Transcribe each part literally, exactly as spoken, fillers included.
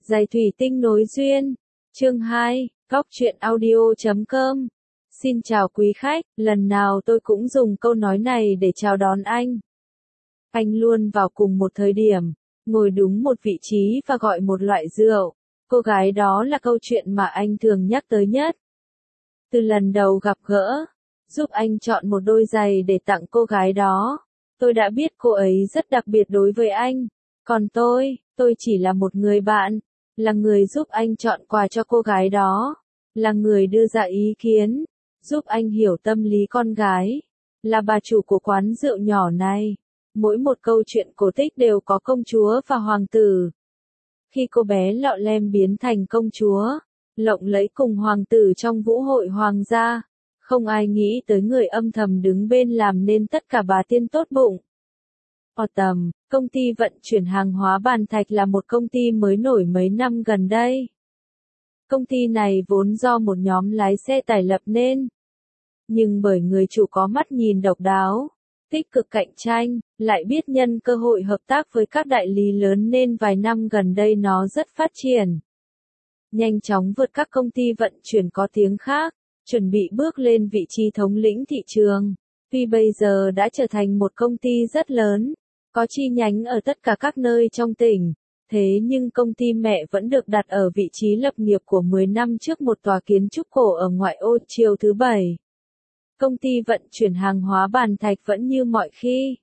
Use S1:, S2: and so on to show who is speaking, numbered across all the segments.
S1: Giày thủy tinh nối duyên. Chương hai, góc truyện audio chấm com. Xin chào quý khách, lần nào tôi cũng dùng câu nói này để chào đón anh. Anh luôn vào cùng một thời điểm, ngồi đúng một vị trí và gọi một loại rượu. Cô gái đó là câu chuyện mà anh thường nhắc tới nhất. Từ lần đầu gặp gỡ, giúp anh chọn một đôi giày để tặng cô gái đó, tôi đã biết cô ấy rất đặc biệt đối với anh. Còn tôi, tôi chỉ là một người bạn, là người giúp anh chọn quà cho cô gái đó, là người đưa ra ý kiến, giúp anh hiểu tâm lý con gái, là bà chủ của quán rượu nhỏ này. Mỗi một câu chuyện cổ tích đều có công chúa và hoàng tử. Khi cô bé lọ lem biến thành công chúa, lộng lẫy cùng hoàng tử trong vũ hội hoàng gia, không ai nghĩ tới người âm thầm đứng bên làm nên tất cả bà tiên tốt bụng. Autumn, công ty vận chuyển hàng hóa Bàn Thạch là một công ty mới nổi mấy năm gần đây. Công ty này vốn do một nhóm lái xe tải lập nên. Nhưng bởi người chủ có mắt nhìn độc đáo, tích cực cạnh tranh, lại biết nhân cơ hội hợp tác với các đại lý lớn nên vài năm gần đây nó rất phát triển. Nhanh chóng vượt các công ty vận chuyển có tiếng khác, chuẩn bị bước lên vị trí thống lĩnh thị trường. Tuy bây giờ đã trở thành một công ty rất lớn, có chi nhánh ở tất cả các nơi trong tỉnh, thế nhưng công ty mẹ vẫn được đặt ở vị trí lập nghiệp của mười năm trước một tòa kiến trúc cổ ở ngoại ô Chiều thứ Bảy. Công ty vận chuyển hàng hóa Bàn Thạch vẫn như mọi khi.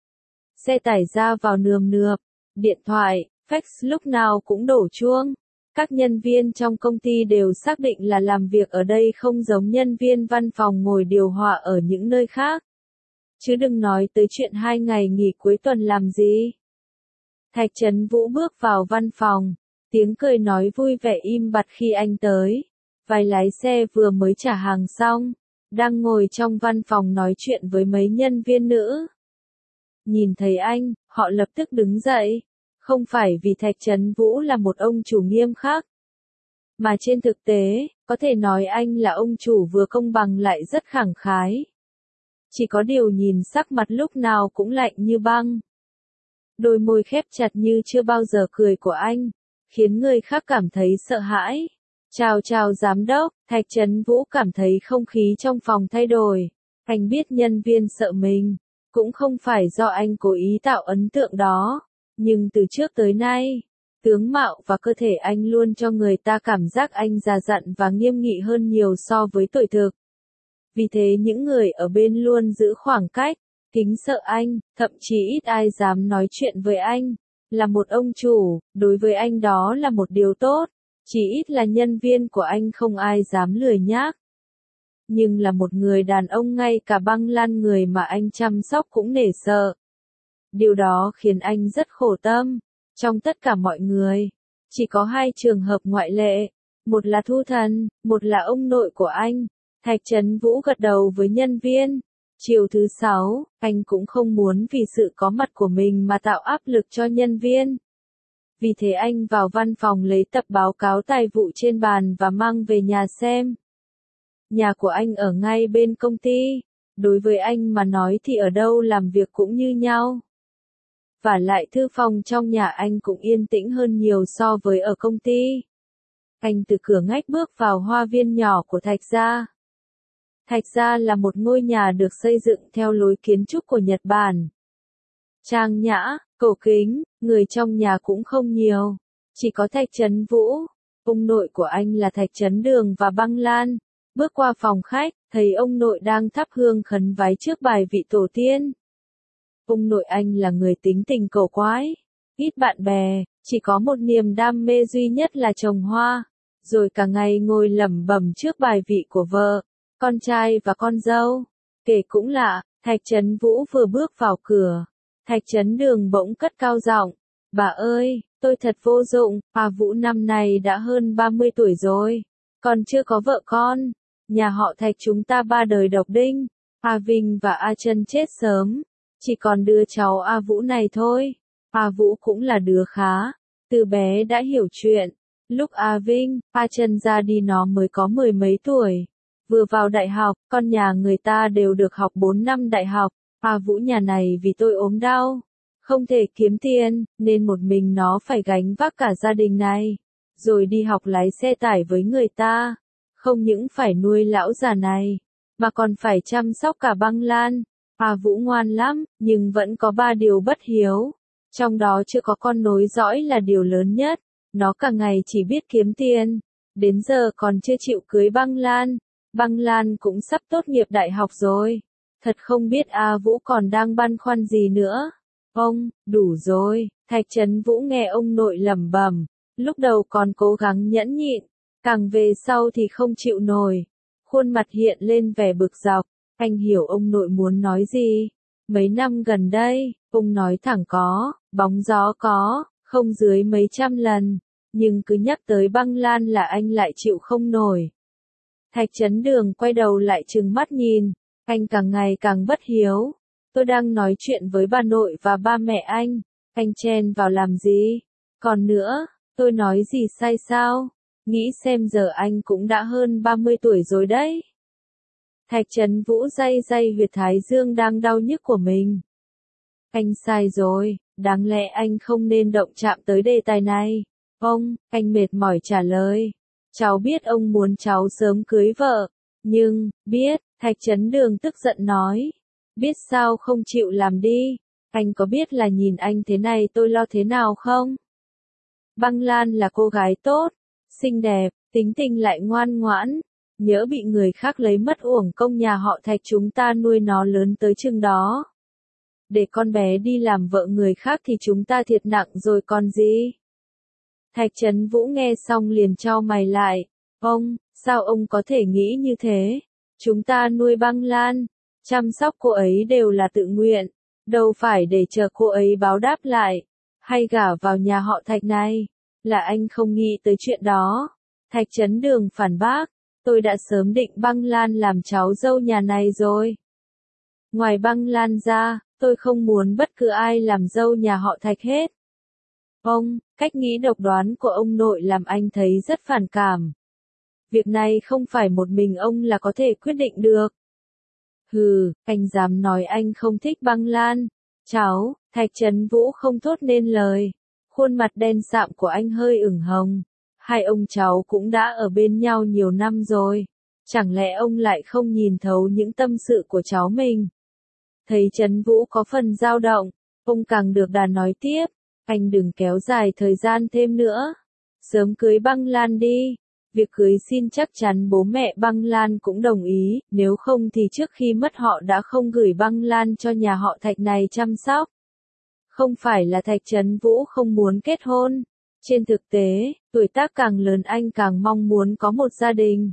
S1: Xe tải ra vào nườm nượp, điện thoại, fax lúc nào cũng đổ chuông. Các nhân viên trong công ty đều xác định là làm việc ở đây không giống nhân viên văn phòng ngồi điều hòa ở những nơi khác. Chứ đừng nói tới chuyện hai ngày nghỉ cuối tuần làm gì. Thạch Trấn Vũ bước vào văn phòng, tiếng cười nói vui vẻ im bặt khi anh tới. Vài lái xe vừa mới trả hàng xong, đang ngồi trong văn phòng nói chuyện với mấy nhân viên nữ. Nhìn thấy anh, họ lập tức đứng dậy, không phải vì Thạch Trấn Vũ là một ông chủ nghiêm khắc, mà trên thực tế, có thể nói anh là ông chủ vừa công bằng lại rất khẳng khái. Chỉ có điều nhìn sắc mặt lúc nào cũng lạnh như băng. Đôi môi khép chặt như chưa bao giờ cười của anh, khiến người khác cảm thấy sợ hãi. Chào chào giám đốc, Thạch Trấn Vũ cảm thấy không khí trong phòng thay đổi. Anh biết nhân viên sợ mình, cũng không phải do anh cố ý tạo ấn tượng đó. Nhưng từ trước tới nay, tướng mạo và cơ thể anh luôn cho người ta cảm giác anh già dặn và nghiêm nghị hơn nhiều so với tuổi thực. Vì thế những người ở bên luôn giữ khoảng cách, kính sợ anh, thậm chí ít ai dám nói chuyện với anh. Là một ông chủ, đối với anh đó là một điều tốt, chỉ ít là nhân viên của anh không ai dám lười nhác. Nhưng là một người đàn ông ngay cả băng lan người mà anh chăm sóc cũng nể sợ. Điều đó khiến anh rất khổ tâm. Trong tất cả mọi người, chỉ có hai trường hợp ngoại lệ, một là Thu Thần, một là ông nội của anh. Thạch Trấn Vũ gật đầu với nhân viên. Chiều thứ sáu, anh cũng không muốn vì sự có mặt của mình mà tạo áp lực cho nhân viên. Vì thế anh vào văn phòng lấy tập báo cáo tài vụ trên bàn và mang về nhà xem. Nhà của anh ở ngay bên công ty. Đối với anh mà nói thì ở đâu làm việc cũng như nhau. Và lại thư phòng trong nhà anh cũng yên tĩnh hơn nhiều so với ở công ty. Anh từ cửa ngách bước vào hoa viên nhỏ của Thạch gia. Thạch gia là một ngôi nhà được xây dựng theo lối kiến trúc của Nhật Bản. Trang nhã, cổ kính, người trong nhà cũng không nhiều. Chỉ có Thạch Trấn Vũ, ông nội của anh là Thạch Trấn Đường và Băng Lan. Bước qua phòng khách, thấy ông nội đang thắp hương khấn vái trước bài vị tổ tiên. Ông nội anh là người tính tình cổ quái, ít bạn bè, chỉ có một niềm đam mê duy nhất là trồng hoa, rồi cả ngày ngồi lẩm bẩm trước bài vị của vợ, con trai và con dâu. Kể cũng lạ, Thạch Trấn Vũ vừa bước vào cửa, Thạch Trấn Đường bỗng cất cao giọng, bà ơi, tôi thật vô dụng, bà Vũ năm nay đã hơn ba mươi tuổi rồi, còn chưa có vợ con, nhà họ Thạch chúng ta ba đời độc đinh, A Vinh và A Trân chết sớm. Chỉ còn đứa cháu A Vũ này thôi. A Vũ cũng là đứa khá, từ bé đã hiểu chuyện. Lúc A Vinh, A Trân ra đi nó mới có mười mấy tuổi. Vừa vào đại học, con nhà người ta đều được học bốn năm đại học. A Vũ nhà này vì tôi ốm đau, không thể kiếm tiền, nên một mình nó phải gánh vác cả gia đình này. rồi đi học lái xe tải với người ta. Không những phải nuôi lão già này, mà còn phải chăm sóc cả băng lan. A Vũ ngoan lắm, nhưng vẫn có ba điều bất hiếu. Trong đó chưa có con nối dõi là điều lớn nhất. Nó cả ngày chỉ biết kiếm tiền. Đến giờ còn chưa chịu cưới băng lan. Băng lan cũng sắp tốt nghiệp đại học rồi. Thật không biết A Vũ còn đang băn khoăn gì nữa. Ông, đủ rồi. Thạch Trấn Vũ nghe ông nội lẩm bẩm. Lúc đầu còn cố gắng nhẫn nhịn. Càng về sau thì không chịu nổi. Khuôn mặt hiện lên vẻ bực dọc. Anh hiểu ông nội muốn nói gì. Mấy năm gần đây, ông nói thẳng có, bóng gió có, không dưới mấy trăm lần. Nhưng cứ nhắc tới băng lan là anh lại chịu không nổi. Thạch Trấn Đường quay đầu lại trừng mắt nhìn. Anh càng ngày càng bất hiếu. Tôi đang nói chuyện với bà nội và ba mẹ anh. Anh chen vào làm gì? Còn nữa, tôi nói gì sai sao? Nghĩ xem giờ anh cũng đã hơn ba mươi tuổi rồi đấy. Thạch Trấn Vũ day day huyệt thái dương đang đau nhức của mình. Anh sai rồi, đáng lẽ anh không nên động chạm tới đề tài này. Ông, anh mệt mỏi trả lời. Cháu biết ông muốn cháu sớm cưới vợ. Nhưng, biết, Thạch Trấn Đường tức giận nói. Biết sao không chịu làm đi. Anh có biết là nhìn anh thế này tôi lo thế nào không? Băng Lan là cô gái tốt, xinh đẹp, tính tình lại ngoan ngoãn. Nhỡ bị người khác lấy mất uổng công nhà họ Thạch chúng ta nuôi nó lớn tới chừng đó. Để con bé đi làm vợ người khác thì chúng ta thiệt nặng rồi còn gì. Thạch Trấn Vũ nghe xong liền chau mày lại. Ông, sao ông có thể nghĩ như thế? Chúng ta nuôi Băng Lan, chăm sóc cô ấy đều là tự nguyện, đâu phải để chờ cô ấy báo đáp lại, hay gả vào nhà họ Thạch này. Là anh không nghĩ tới chuyện đó. Thạch Trấn Đường phản bác. Tôi đã sớm định Băng Lan làm cháu dâu nhà này rồi. Ngoài Băng Lan ra, tôi không muốn bất cứ ai làm dâu nhà họ Thạch hết. Ông, cách nghĩ độc đoán của ông nội làm anh thấy rất phản cảm. Việc này không phải một mình ông là có thể quyết định được. Hừ, anh dám nói anh không thích Băng Lan. Cháu, Thạch Trấn Vũ không thốt nên lời. Khuôn mặt đen sạm của anh hơi ửng hồng. Hai ông cháu cũng đã ở bên nhau nhiều năm rồi. Chẳng lẽ ông lại không nhìn thấu những tâm sự của cháu mình? Thấy Trấn Vũ có phần dao động, ông càng được đà nói tiếp. Anh đừng kéo dài thời gian thêm nữa. Sớm cưới Băng Lan đi. Việc cưới xin chắc chắn bố mẹ Băng Lan cũng đồng ý, nếu không thì trước khi mất họ đã không gửi Băng Lan cho nhà họ Thạch này chăm sóc. Không phải là Thạch Trấn Vũ không muốn kết hôn. Trên thực tế, tuổi tác càng lớn anh càng mong muốn có một gia đình.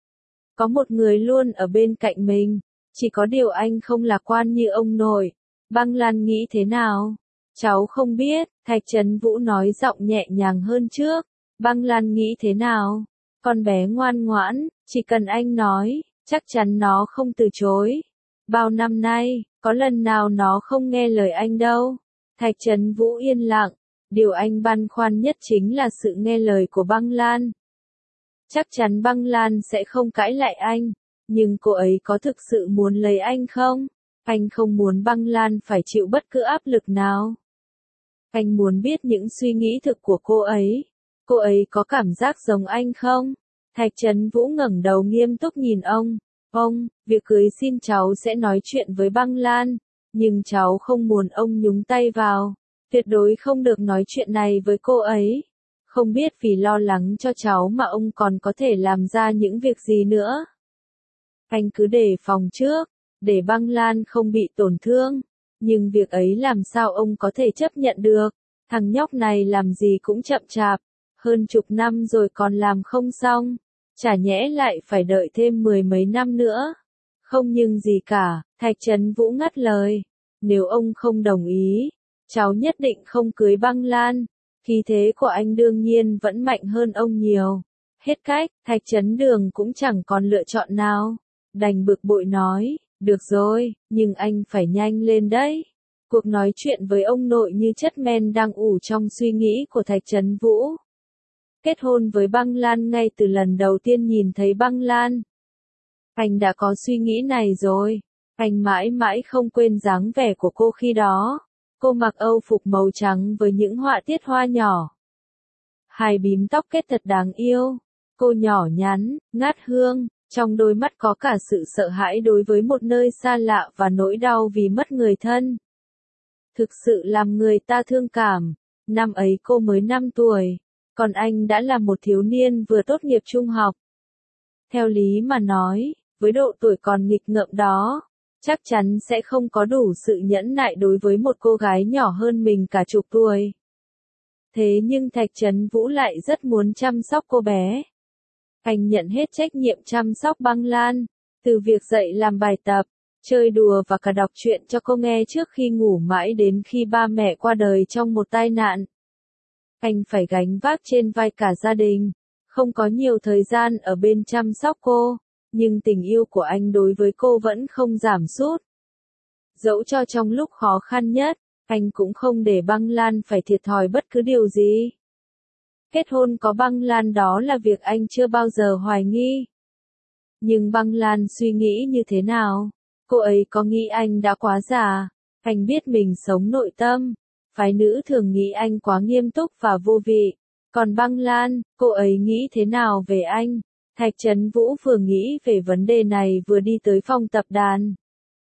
S1: Có một người luôn ở bên cạnh mình. Chỉ có điều anh không lạc quan như ông nội. Băng Lan nghĩ thế nào? Cháu không biết, Thạch Trấn Vũ nói giọng nhẹ nhàng hơn trước. Băng Lan nghĩ thế nào? Con bé ngoan ngoãn, chỉ cần anh nói, chắc chắn nó không từ chối. Bao năm nay, có lần nào nó không nghe lời anh đâu. Thạch Trấn Vũ yên lặng. Điều anh băn khoăn nhất chính là sự nghe lời của Băng Lan. Chắc chắn Băng Lan sẽ không cãi lại anh. Nhưng cô ấy có thực sự muốn lấy anh không? Anh không muốn Băng Lan phải chịu bất cứ áp lực nào. Anh muốn biết những suy nghĩ thực của cô ấy. Cô ấy có cảm giác giống anh không? Thạch Trấn Vũ ngẩng đầu nghiêm túc nhìn ông. Ông, việc cưới xin cháu sẽ nói chuyện với Băng Lan. Nhưng cháu không muốn ông nhúng tay vào. Tuyệt đối không được nói chuyện này với cô ấy. Không biết vì lo lắng cho cháu mà ông còn có thể làm ra những việc gì nữa. Anh cứ đề phòng trước, để Băng Lan không bị tổn thương. Nhưng việc ấy làm sao ông có thể chấp nhận được. Thằng nhóc này làm gì cũng chậm chạp. Hơn chục năm rồi còn làm không xong. Chả nhẽ lại phải đợi thêm mười mấy năm nữa. Không nhưng gì cả, Thạch Trấn Vũ ngắt lời. Nếu ông không đồng ý, cháu nhất định không cưới Băng Lan. Khí thế của anh đương nhiên vẫn mạnh hơn ông nhiều. Hết cách, Thạch Trấn Đường cũng chẳng còn lựa chọn nào. Đành bực bội nói, được rồi, nhưng anh phải nhanh lên đấy. Cuộc nói chuyện với ông nội như chất men đang ủ trong suy nghĩ của Thạch Trấn Vũ. Kết hôn với Băng Lan ngay từ lần đầu tiên nhìn thấy Băng Lan. Anh đã có suy nghĩ này rồi. Anh mãi mãi không quên dáng vẻ của cô khi đó. Cô mặc âu phục màu trắng với những họa tiết hoa nhỏ. hai bím tóc kết thật đáng yêu. Cô nhỏ nhắn, ngát hương, trong đôi mắt có cả sự sợ hãi đối với một nơi xa lạ và nỗi đau vì mất người thân. Thực sự làm người ta thương cảm. Năm ấy cô mới năm tuổi, còn anh đã là một thiếu niên vừa tốt nghiệp trung học. Theo lý mà nói, với độ tuổi còn nghịch ngợm đó, chắc chắn sẽ không có đủ sự nhẫn nại đối với một cô gái nhỏ hơn mình cả chục tuổi. Thế nhưng Thạch Trấn Vũ lại rất muốn chăm sóc cô bé. Anh nhận hết trách nhiệm chăm sóc Băng Lan, từ việc dạy làm bài tập, chơi đùa và cả đọc truyện cho cô nghe trước khi ngủ mãi đến khi ba mẹ qua đời trong một tai nạn. Anh phải gánh vác trên vai cả gia đình, không có nhiều thời gian ở bên chăm sóc cô, nhưng tình yêu của anh đối với cô vẫn không giảm sút. Dẫu cho trong lúc khó khăn nhất, anh cũng không để Băng Lan phải thiệt thòi bất cứ điều gì. Kết hôn có Băng Lan đó là việc anh chưa bao giờ hoài nghi. Nhưng Băng Lan suy nghĩ như thế nào? Cô ấy có nghĩ anh đã quá già? Anh biết mình sống nội tâm. Phái nữ thường nghĩ anh quá nghiêm túc và vô vị. Còn Băng Lan, cô ấy nghĩ thế nào về anh? Thạch Trấn Vũ vừa nghĩ về vấn đề này vừa đi tới phòng tập đàn.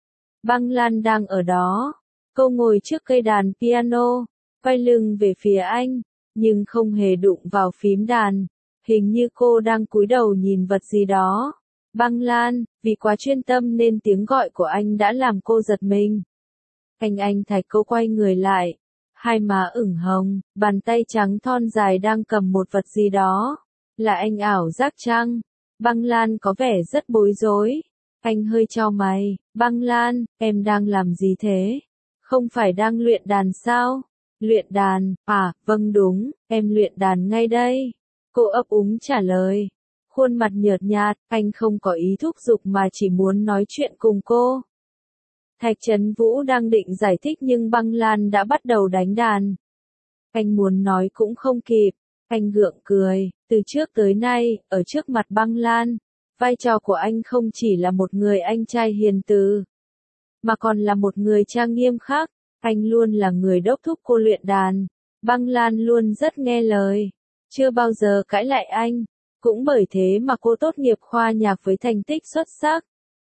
S1: Băng Lan đang ở đó. Cô ngồi trước cây đàn piano, quay lưng về phía anh, nhưng không hề đụng vào phím đàn. Hình như cô đang cúi đầu nhìn vật gì đó. Băng Lan, vì quá chuyên tâm nên tiếng gọi của anh đã làm cô giật mình. Anh anh Thạch cô quay người lại. Hai má ửng hồng, bàn tay trắng thon dài đang cầm một vật gì đó. Là anh ảo giác chăng? Băng Lan có vẻ rất bối rối. Anh hơi chau mày. Băng Lan, em đang làm gì thế? Không phải đang luyện đàn sao? Luyện đàn, à, vâng đúng, em luyện đàn ngay đây. Cô ấp úng trả lời. Khuôn mặt nhợt nhạt, anh không có ý thúc giục mà chỉ muốn nói chuyện cùng cô. Thạch Trấn Vũ đang định giải thích nhưng Băng Lan đã bắt đầu đánh đàn. Anh muốn nói cũng không kịp, anh gượng cười, từ trước tới nay, ở trước mặt Băng Lan, vai trò của anh không chỉ là một người anh trai hiền từ, mà còn là một người trang nghiêm khác, anh luôn là người đốc thúc cô luyện đàn. Băng Lan luôn rất nghe lời, chưa bao giờ cãi lại anh, cũng bởi thế mà cô tốt nghiệp khoa nhạc với thành tích xuất sắc.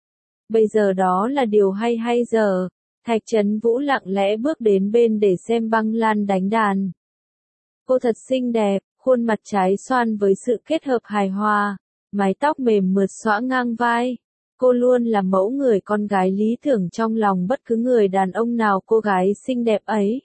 S1: Bây giờ đó là điều hay hay giờ. Thạch Trấn Vũ lặng lẽ bước đến bên để xem Băng Lan đánh đàn. Cô thật xinh đẹp, khuôn mặt trái xoan với sự kết hợp hài hòa, mái tóc mềm mượt xõa ngang vai. Cô luôn là mẫu người con gái lý tưởng trong lòng bất cứ người đàn ông nào. Cô gái xinh đẹp ấy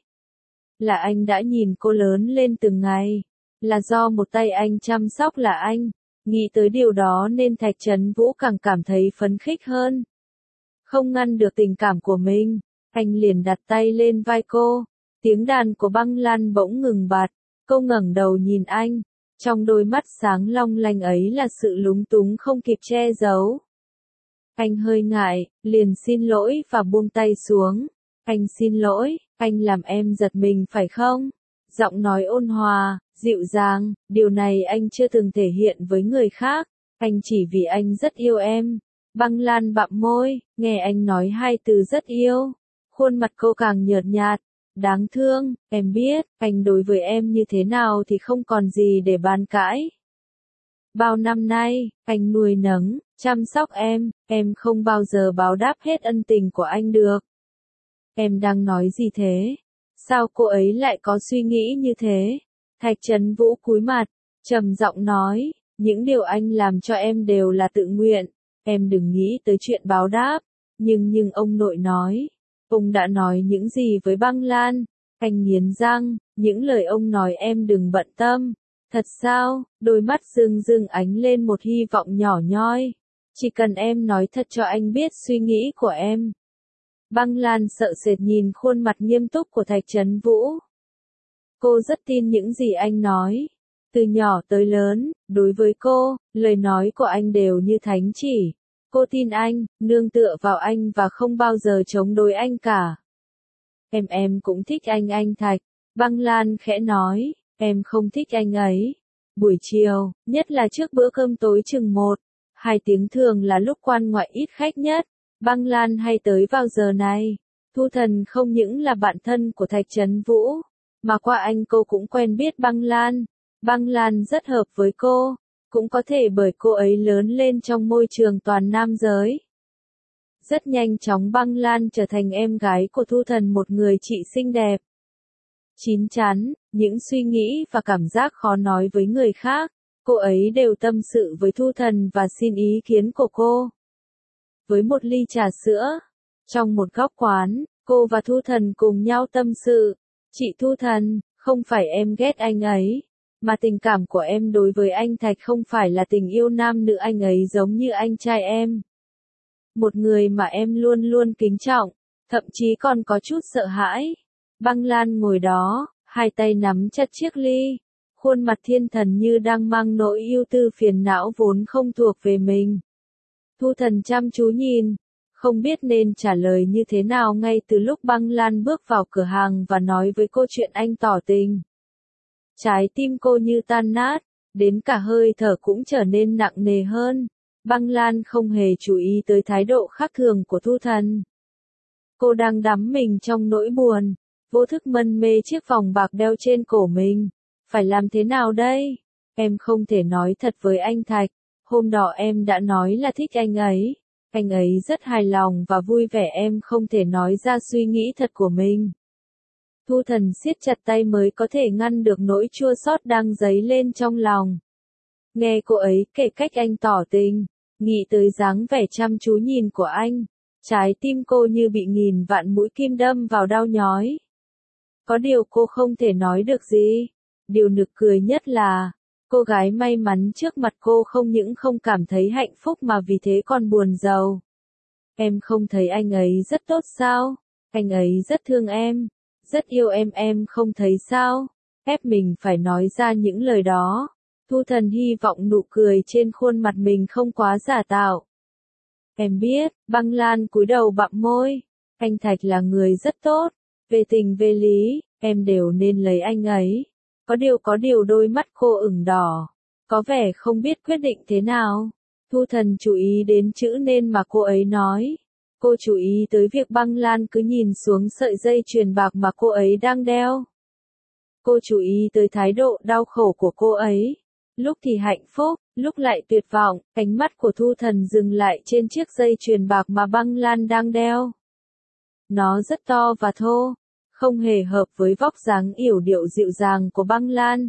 S1: là anh đã nhìn cô lớn lên từng ngày, là do một tay anh chăm sóc là anh. Nghĩ tới điều đó nên Thạch Trấn Vũ càng cảm thấy phấn khích hơn. Không ngăn được tình cảm của mình, anh liền đặt tay lên vai cô. Tiếng đàn của Băng Lan bỗng ngừng bặt, cô ngẩng đầu nhìn anh, trong đôi mắt sáng long lanh ấy là sự lúng túng không kịp che giấu. Anh hơi ngại, liền xin lỗi và buông tay xuống. Anh xin lỗi, anh làm em giật mình phải không? Giọng nói ôn hòa, dịu dàng, điều này anh chưa từng thể hiện với người khác. Anh chỉ vì anh rất yêu em. Băng Lan bặm môi, nghe anh nói hai từ rất yêu. Khuôn mặt cô càng nhợt nhạt. Đáng thương, em biết, anh đối với em như thế nào thì không còn gì để bàn cãi. Bao năm nay, anh nuôi nấng, chăm sóc em, em không bao giờ báo đáp hết ân tình của anh được. Em đang nói gì thế? Sao cô ấy lại có suy nghĩ như thế? Thạch Trấn Vũ cúi mặt, trầm giọng nói, những điều anh làm cho em đều là tự nguyện, em đừng nghĩ tới chuyện báo đáp. Nhưng nhưng ông nội nói, ông đã nói những gì với Băng Lan? Anh nghiến răng, những lời ông nói em đừng bận tâm. Thật sao? Đôi mắt rưng rưng ánh lên một hy vọng nhỏ nhoi. Chỉ cần em nói thật cho anh biết suy nghĩ của em. Băng Lan sợ sệt nhìn khuôn mặt nghiêm túc của Thạch Trấn Vũ. Cô rất tin những gì anh nói. Từ nhỏ tới lớn, đối với cô, lời nói của anh đều như thánh chỉ. Cô tin anh, nương tựa vào anh và không bao giờ chống đối anh cả. Em em cũng thích anh anh Thạch. Băng Lan khẽ nói, em không thích anh ấy. Buổi chiều, nhất là trước bữa cơm tối chừng một, hai tiếng thường là lúc quan ngoại ít khách nhất. Băng Lan hay tới vào giờ này. Thu Thần không những là bạn thân của Thạch Trấn Vũ, mà qua anh cô cũng quen biết Băng Lan. Băng Lan rất hợp với cô, cũng có thể bởi cô ấy lớn lên trong môi trường toàn nam giới. Rất nhanh chóng Băng Lan trở thành em gái của Thu Thần, một người chị xinh đẹp, chín chắn, những suy nghĩ và cảm giác khó nói với người khác, cô ấy đều tâm sự với Thu Thần và xin ý kiến của cô. Với một ly trà sữa, trong một góc quán, cô và Thu Thần cùng nhau tâm sự. Chị Thu Thần, không phải em ghét anh ấy, mà tình cảm của em đối với anh Thạch không phải là tình yêu nam nữ, anh ấy giống như anh trai em. Một người mà em luôn luôn kính trọng, thậm chí còn có chút sợ hãi. Băng Lan ngồi đó, hai tay nắm chặt chiếc ly, khuôn mặt thiên thần như đang mang nỗi ưu tư phiền não vốn không thuộc về mình. Thu Thần chăm chú nhìn, không biết nên trả lời như thế nào ngay từ lúc Băng Lan bước vào cửa hàng và nói với cô chuyện anh tỏ tình. Trái tim cô như tan nát, đến cả hơi thở cũng trở nên nặng nề hơn. Băng Lan không hề chú ý tới thái độ khác thường của Thu Thần. Cô đang đắm mình trong nỗi buồn, vô thức mân mê chiếc vòng bạc đeo trên cổ mình. Phải làm thế nào đây? Em không thể nói thật với anh Thạch. Hôm đó em đã nói là thích anh ấy. Anh ấy rất hài lòng và vui vẻ, em không thể nói ra suy nghĩ thật của mình. Thu Thần siết chặt tay mới có thể ngăn được nỗi chua xót đang dấy lên trong lòng. Nghe cô ấy kể cách anh tỏ tình, nghĩ tới dáng vẻ chăm chú nhìn của anh, trái tim cô như bị nghìn vạn mũi kim đâm vào đau nhói. Có điều cô không thể nói được gì. Điều nực cười nhất là, cô gái may mắn trước mặt cô không những không cảm thấy hạnh phúc mà vì thế còn buồn rầu. Em không thấy anh ấy rất tốt sao? Anh ấy rất thương em, rất yêu em, em không thấy sao? Ép mình phải nói ra những lời đó. Thu Thần hy vọng nụ cười trên khuôn mặt mình không quá giả tạo. Em biết, Băng Lan cúi đầu bặm môi. Anh Thạch là người rất tốt. Về tình về lý, em đều nên lấy anh ấy. Có điều có điều đôi mắt cô ửng đỏ. Có vẻ không biết quyết định thế nào. Thu Thần chú ý đến chữ nên mà cô ấy nói. Cô chú ý tới việc Băng Lan cứ nhìn xuống sợi dây chuyền bạc mà cô ấy đang đeo. Cô chú ý tới thái độ đau khổ của cô ấy. Lúc thì hạnh phúc, lúc lại tuyệt vọng, ánh mắt của Thu Thần dừng lại trên chiếc dây chuyền bạc mà Băng Lan đang đeo. Nó rất to và thô, không hề hợp với vóc dáng yểu điệu dịu dàng của Băng Lan.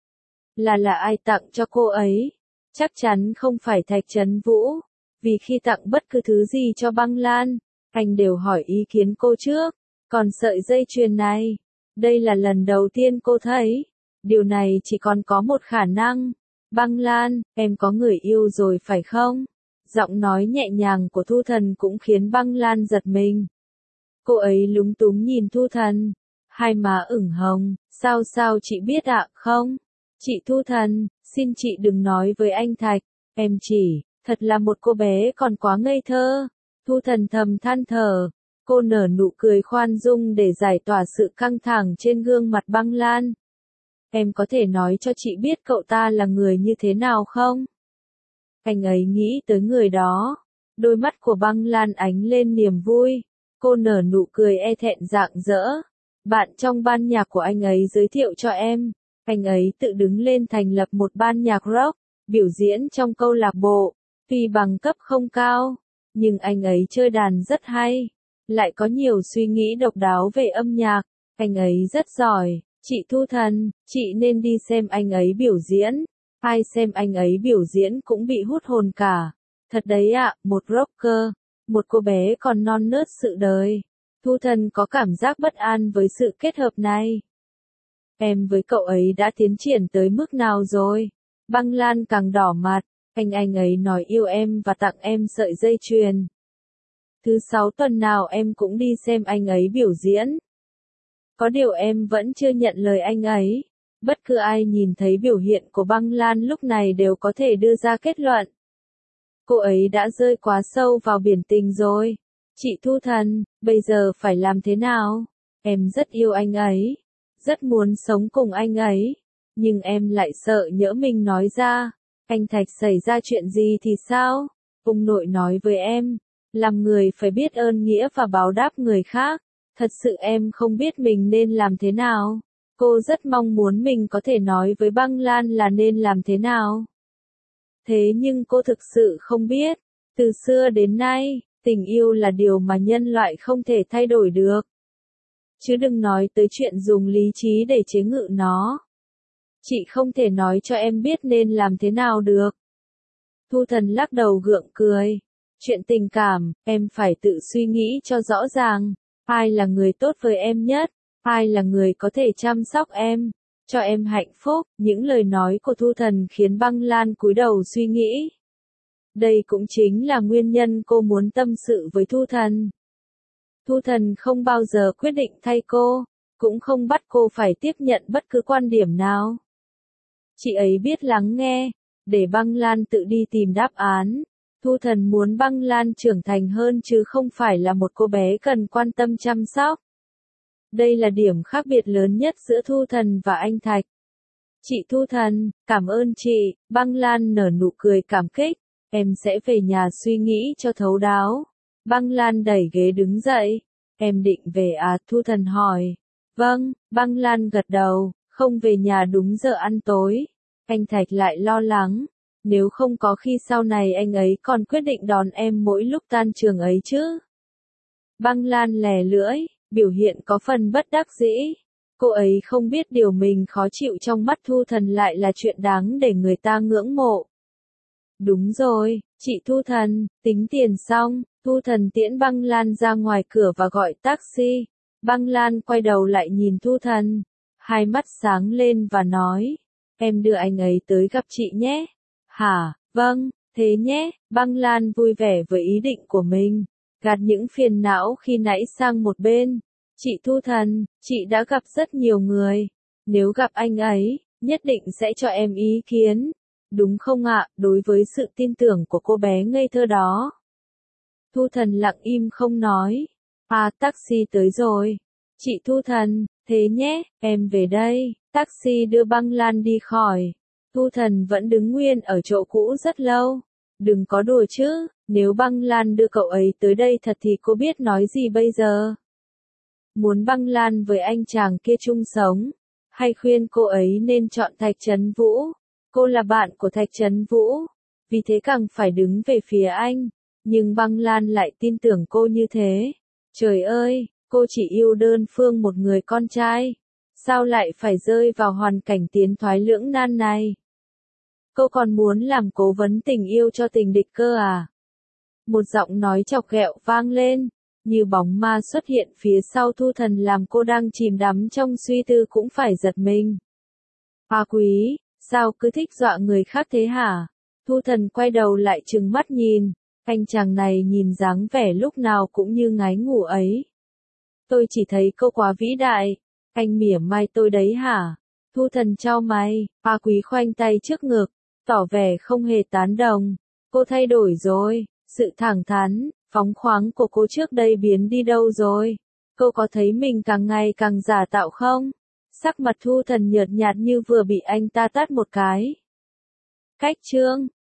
S1: Là là ai tặng cho cô ấy? Chắc chắn không phải Thạch Trấn Vũ, vì khi tặng bất cứ thứ gì cho Băng Lan, anh đều hỏi ý kiến cô trước. Còn sợi dây chuyền này, đây là lần đầu tiên cô thấy. Điều này chỉ còn có một khả năng. Băng Lan, em có người yêu rồi phải không? Giọng nói nhẹ nhàng của Thu Thần cũng khiến Băng Lan giật mình. Cô ấy lúng túng nhìn Thu Thần, hai má ửng hồng. Sao sao chị biết ạ? Không? Chị Thu Thần, xin chị đừng nói với anh Thạch. Em chỉ, thật là một cô bé còn quá ngây thơ. Thu Thần thầm than thở. Cô nở nụ cười khoan dung để giải tỏa sự căng thẳng trên gương mặt Băng Lan. Em có thể nói cho chị biết cậu ta là người như thế nào không? Anh ấy nghĩ tới người đó. Đôi mắt của Băng Lan ánh lên niềm vui. Cô nở nụ cười e thẹn rạng rỡ. Bạn trong ban nhạc của anh ấy giới thiệu cho em. Anh ấy tự đứng lên thành lập một ban nhạc rock, biểu diễn trong câu lạc bộ. Tuy bằng cấp không cao, nhưng anh ấy chơi đàn rất hay. Lại có nhiều suy nghĩ độc đáo về âm nhạc. Anh ấy rất giỏi. Chị Thu Thần, chị nên đi xem anh ấy biểu diễn. Ai xem anh ấy biểu diễn cũng bị hút hồn cả. Thật đấy ạ, một rocker, một cô bé còn non nớt sự đời. Thu Thần có cảm giác bất an với sự kết hợp này. Em với cậu ấy đã tiến triển tới mức nào rồi? Băng Lan càng đỏ mặt. Anh anh ấy nói yêu em và tặng em sợi dây chuyền. Thứ sáu tuần nào em cũng đi xem anh ấy biểu diễn. Có điều em vẫn chưa nhận lời anh ấy. Bất cứ ai nhìn thấy biểu hiện của Băng Lan lúc này đều có thể đưa ra kết luận. Cô ấy đã rơi quá sâu vào biển tình rồi. Chị Thu Thần, bây giờ phải làm thế nào? Em rất yêu anh ấy. Rất muốn sống cùng anh ấy. Nhưng em lại sợ nhỡ mình nói ra. Anh Thạch xảy ra chuyện gì thì sao? Ông nội nói với em. Làm người phải biết ơn nghĩa và báo đáp người khác. Thật sự em không biết mình nên làm thế nào. Cô rất mong muốn mình có thể nói với băng lan là nên làm thế nào. Thế nhưng cô thực sự không biết. Từ xưa đến nay, tình yêu là điều mà nhân loại không thể thay đổi được. Chứ đừng nói tới chuyện dùng lý trí để chế ngự nó. Chị không thể nói cho em biết nên làm thế nào được. Thu Thần lắc đầu gượng cười. Chuyện tình cảm, em phải tự suy nghĩ cho rõ ràng. Ai là người tốt với em nhất? Ai là người có thể chăm sóc em? Cho em hạnh phúc? Những lời nói của Thu Thần khiến băng lan cúi đầu suy nghĩ. Đây cũng chính là nguyên nhân cô muốn tâm sự với Thu Thần. Thu Thần không bao giờ quyết định thay cô, cũng không bắt cô phải tiếp nhận bất cứ quan điểm nào. Chị ấy biết lắng nghe, để băng lan tự đi tìm đáp án. Thu Thần muốn băng lan trưởng thành hơn chứ không phải là một cô bé cần quan tâm chăm sóc. Đây là điểm khác biệt lớn nhất giữa Thu Thần và anh Thạch. Chị Thu Thần, cảm ơn chị, băng lan nở nụ cười cảm kích. Em sẽ về nhà suy nghĩ cho thấu đáo. Băng lan đẩy ghế đứng dậy. Em định về à? Thu Thần hỏi. Vâng, băng lan gật đầu, không về nhà đúng giờ ăn tối. Anh Thạch lại lo lắng. Nếu không có khi sau này anh ấy còn quyết định đón em mỗi lúc tan trường ấy chứ. Băng lan lè lưỡi, biểu hiện có phần bất đắc dĩ. Cô ấy không biết điều mình khó chịu trong mắt Thu Thần lại là chuyện đáng để người ta ngưỡng mộ. Đúng rồi, chị Thu Thần, tính tiền xong, Thu Thần tiễn băng lan ra ngoài cửa và gọi taxi. Băng lan quay đầu lại nhìn Thu Thần, hai mắt sáng lên và nói, em đưa anh ấy tới gặp chị nhé. Hả, vâng, thế nhé, băng lan vui vẻ với ý định của mình, gạt những phiền não khi nãy sang một bên. Chị Thu Thần, chị đã gặp rất nhiều người, nếu gặp anh ấy, nhất định sẽ cho em ý kiến. Đúng không ạ, đối với sự tin tưởng của cô bé ngây thơ đó. Thu Thần lặng im không nói. À, taxi tới rồi. Chị Thu Thần, thế nhé, em về đây. Taxi đưa băng lan đi khỏi. Thu Thần vẫn đứng nguyên ở chỗ cũ rất lâu. Đừng có đùa chứ, nếu băng lan đưa cậu ấy tới đây thật thì cô biết nói gì bây giờ. Muốn băng lan với anh chàng kia chung sống, hay khuyên cô ấy nên chọn Thạch Trấn Vũ. Cô là bạn của Thạch Trấn Vũ, vì thế càng phải đứng về phía anh. Nhưng băng lan lại tin tưởng cô như thế. Trời ơi, cô chỉ yêu đơn phương một người con trai. Sao lại phải rơi vào hoàn cảnh tiến thoái lưỡng nan này? Cô còn muốn làm cố vấn tình yêu cho tình địch cơ à? Một giọng nói chọc ghẹo vang lên, như bóng ma xuất hiện phía sau Thu Thần làm cô đang chìm đắm trong suy tư cũng phải giật mình. A Quý, sao cứ thích dọa người khác thế hả? Thu Thần quay đầu lại trừng mắt nhìn, anh chàng này nhìn dáng vẻ lúc nào cũng như ngái ngủ ấy. Tôi chỉ thấy cô quá vĩ đại, anh mỉa mai tôi đấy hả? Thu Thần chau mày, A Quý khoanh tay trước ngực, tỏ vẻ không hề tán đồng. Cô thay đổi rồi, sự thẳng thắn, phóng khoáng của cô trước đây biến đi đâu rồi? Cô có thấy mình càng ngày càng giả tạo không? Sắc mặt Thu Thần nhợt nhạt như vừa bị anh ta tát một cái. Cách chương